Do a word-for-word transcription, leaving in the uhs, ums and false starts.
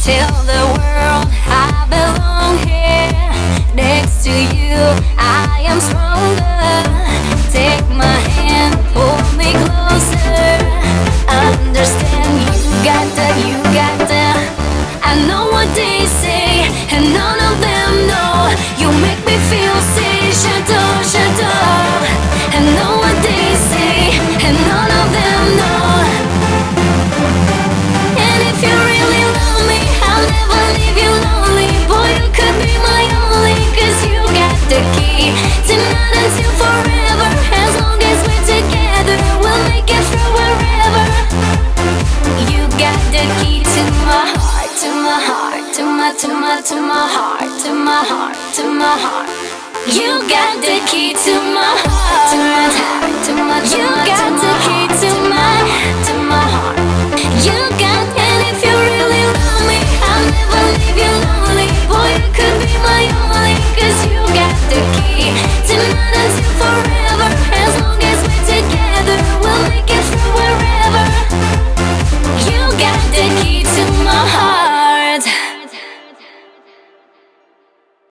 Tell the world I belong here. Next to you, I am stronger. Take my hand, pull me closer. Understand, you got that, you got that. I know what they say, and none of them know. You make me feel safe, j'adore, j'adore. I know what they say, and none of them know. And if you really love me, I'll never leave you lonely. Boy, you could be my only, cause you got the key. Tonight until forever, as long as we're together, we'll make it through wherever. You got the key to my heart, to my heart, to my, to my, to my heart, to my heart, to my heart. You got the key to my heart, to my heart, to my, to my, you got the key to my, to my heart. You